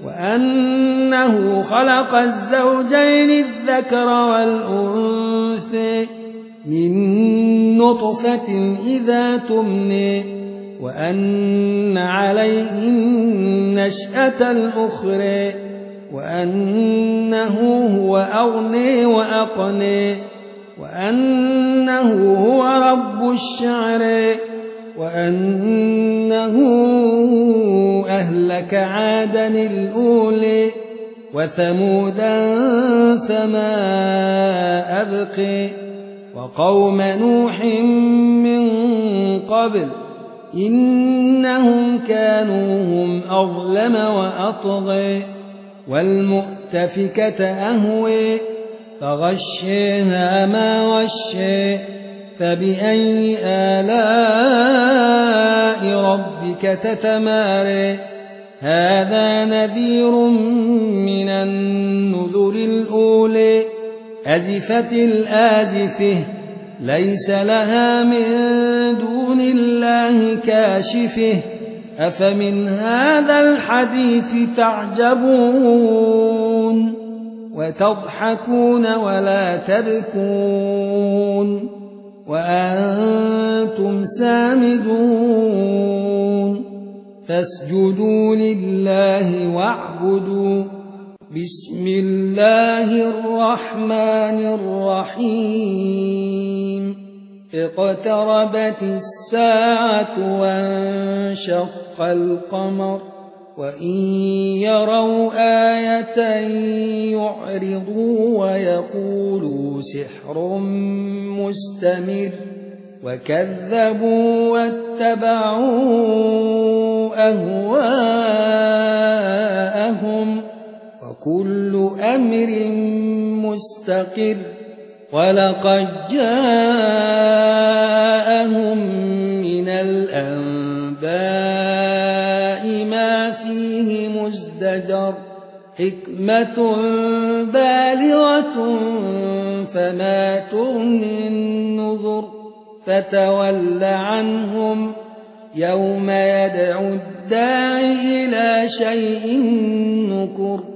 وأنه خلق الزوجين الذكر والأنثى من نطفة إذا تمنى وأن عليه النشأة الأخرى وأنه هو أغنى وأقنى وأنه هو رب الشعرى وأنه أهلك عادا الأولى وثمودا فما أبقى وقوم نوح من قبل إنهم كانوا هم أظلم وأطغى والمؤتفكة أهوى فغشيها ما غشى فبأي آلاء ربك تتمارى هذا نذير من النذر الأولى أزفت الآزفة ليس لها من دون الله كاشفة أفمن هذا الحديث تعجبون وتضحكون ولا تبكون وأنتم سامدون فاسجدوا لله واعبدوا بسم الله الرحمن الرحيم اقتربت الساعة وانشق القمر وإن يروا آية يعرضوا ويقولوا سحر مستمر وكذبوا واتبعوا أهواءهم وكل أمر مستقر ولقد جاءهم من الأنباء ما فيه مزدجر حكمة بالغة فما تغني النذر فتول عنهم يوم يدعو الداعي إلى شيء نكر